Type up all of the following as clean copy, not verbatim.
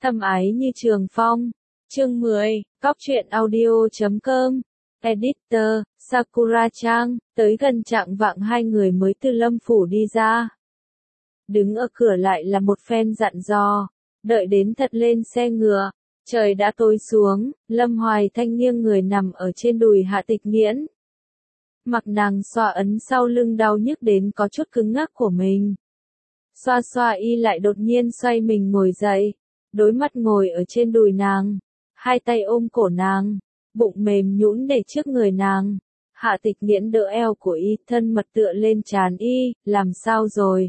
Thâm ái như trường phong. Chương 10, Cóc truyện audio.com. Editor, Sakura-chan. Tới gần chạng vạng hai người mới từ Lâm phủ đi ra. Đứng ở cửa lại là một phen dặn dò. Đợi đến thật lên xe ngựa. Trời đã tối xuống, Lâm Hoài Thanh nghiêng người nằm ở trên đùi Hạ Tịch Nghiễn. Mặc nàng xoa ấn sau lưng đau nhức đến có chút cứng ngắc của mình. Xoa xoa y lại đột nhiên xoay mình ngồi dậy. Đối mắt ngồi ở trên đùi nàng. Hai tay ôm cổ nàng. Bụng mềm nhũn để trước người nàng. Hạ Tịch Nghiễn đỡ eo của y, thân mật tựa lên trán y, làm sao rồi?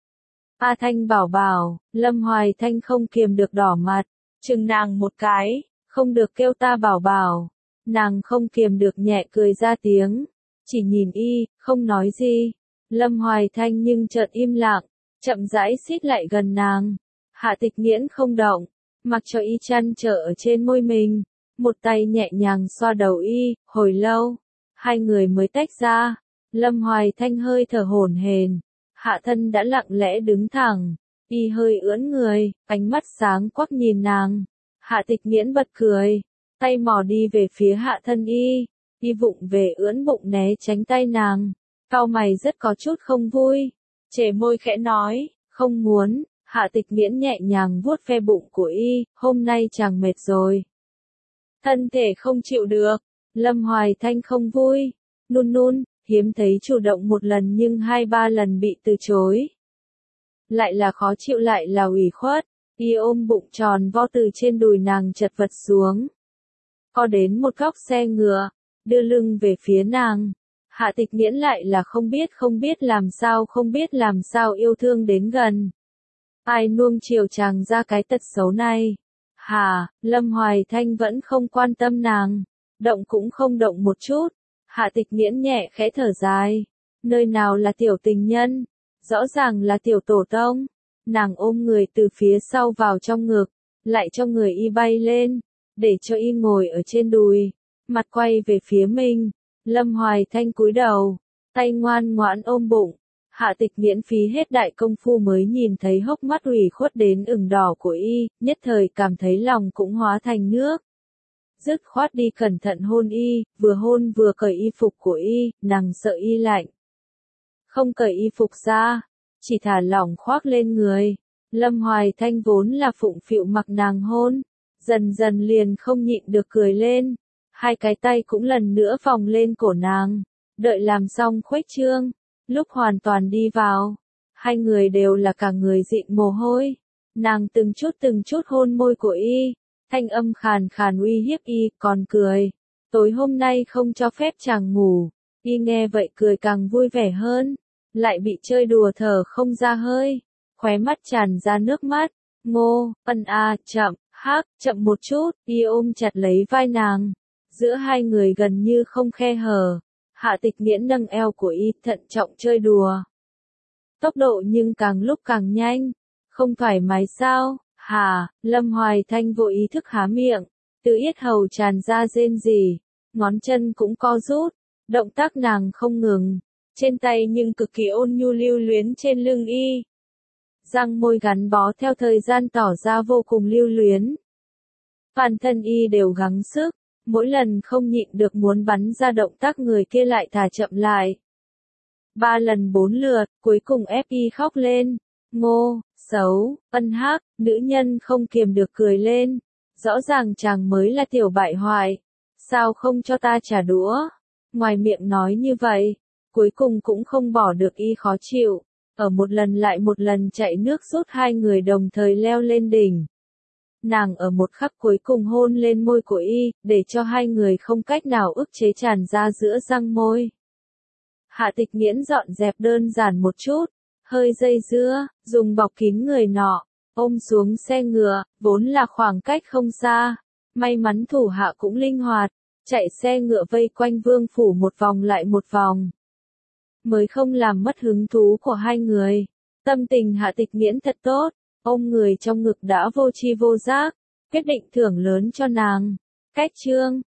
A Thanh bảo bảo, Lâm Hoài Thanh không kiềm được đỏ mặt, chừng nàng một cái, không được kêu ta bảo bảo. Nàng không kiềm được nhẹ cười ra tiếng, chỉ nhìn y, không nói gì. Lâm Hoài Thanh nhưng chợt im lặng, chậm rãi xít lại gần nàng. Hạ Tịch Nghiễn không động, mặc cho y chăn trở ở trên môi mình, một tay nhẹ nhàng xoa đầu y, hồi lâu, hai người mới tách ra. Lâm Hoài Thanh hơi thở hổn hển, hạ thân đã lặng lẽ đứng thẳng, y hơi ưỡn người, ánh mắt sáng quắc nhìn nàng. Hạ Tịch Nghiễn bật cười, tay mò đi về phía hạ thân y vụng về ưỡn bụng né tránh tay nàng, cau mày rất có chút không vui, chề môi khẽ nói, không muốn. Hạ Tịch Nghiễn nhẹ nhàng vuốt ve bụng của y, hôm nay chàng mệt rồi. Thân thể không chịu được. Lâm Hoài Thanh không vui, nun, hiếm thấy chủ động một lần nhưng 2-3 lần bị từ chối. Lại là khó chịu lại là ủy khuất, y ôm bụng tròn vo từ trên đùi nàng chật vật xuống. Co đến một góc xe ngựa, đưa lưng về phía nàng. Hạ Tịch Nghiễn lại là không biết làm sao yêu thương đến gần. Ai nuông chiều chàng ra cái tật xấu này? Hà, Lâm Hoài Thanh vẫn không quan tâm nàng, động cũng không động một chút. Hạ Tịch Nghiễn nhẹ khẽ thở dài, nơi nào là tiểu tình nhân, rõ ràng là tiểu tổ tông. Nàng ôm người từ phía sau vào trong ngực, lại cho người y bay lên, để cho y ngồi ở trên đùi, mặt quay về phía mình. Lâm Hoài Thanh cúi đầu, tay ngoan ngoãn ôm bụng. Hạ Tịch Nghiễn phí hết đại công phu mới nhìn thấy hốc mắt ủy khuất đến ửng đỏ của y, nhất thời cảm thấy lòng cũng hóa thành nước. Dứt khoát đi cẩn thận hôn y, vừa hôn vừa cởi y phục của y, nàng sợ y lạnh. Không cởi y phục ra, chỉ thả lỏng khoác lên người. Lâm Hoài Thanh vốn là phụng phịu mặc nàng hôn, dần dần liền không nhịn được cười lên. Hai cái tay cũng lần nữa vòng lên cổ nàng, đợi làm xong khuếch trương. Lúc hoàn toàn đi vào, hai người đều là cả người dịn mồ hôi. Nàng từng chút hôn môi của y, thanh âm khàn khàn uy hiếp y, còn cười. Tối hôm nay không cho phép chàng ngủ. Y nghe vậy cười càng vui vẻ hơn, lại bị chơi đùa thở không ra hơi, khóe mắt tràn ra nước mắt. Ngô, chậm, chậm một chút. Y ôm chặt lấy vai nàng, giữa hai người gần như không khe hở. Hạ Tịch Nghiễn nâng eo của y, thận trọng chơi đùa. Tốc độ nhưng càng lúc càng nhanh. Không thoải mái sao? Hà, Lâm Hoài Thanh vô ý thức há miệng, từ yết hầu tràn ra rên rỉ, ngón chân cũng co rút, động tác nàng không ngừng, trên tay nhưng cực kỳ ôn nhu lưu luyến trên lưng y. Răng môi gắn bó theo thời gian tỏ ra vô cùng lưu luyến. Toàn thân y đều gắng sức. Mỗi lần không nhịn được muốn bắn ra động tác người kia lại thả chậm lại. 3 lần 4 lượt, cuối cùng ép y khóc lên. Ngô, xấu, nữ nhân không kiềm được cười lên. Rõ ràng chàng mới là tiểu bại hoại. Sao không cho ta trả đũa? Ngoài miệng nói như vậy, cuối cùng cũng không bỏ được y khó chịu. Ở một lần lại một lần chạy nước rút hai người đồng thời leo lên đỉnh. Nàng ở một khắc cuối cùng hôn lên môi của y, để cho hai người không cách nào ức chế tràn ra giữa răng môi. Hạ Tịch Nghiễn dọn dẹp đơn giản một chút, hơi dây dưa, dùng bọc kín người nọ, ôm xuống xe ngựa, vốn là khoảng cách không xa. May mắn thủ hạ cũng linh hoạt, chạy xe ngựa vây quanh vương phủ một vòng lại một vòng. Mới không làm mất hứng thú của hai người. Tâm tình Hạ Tịch Nghiễn thật tốt. Ôm người trong ngực đã vô tri vô giác, quyết định thưởng lớn cho nàng. Cách chương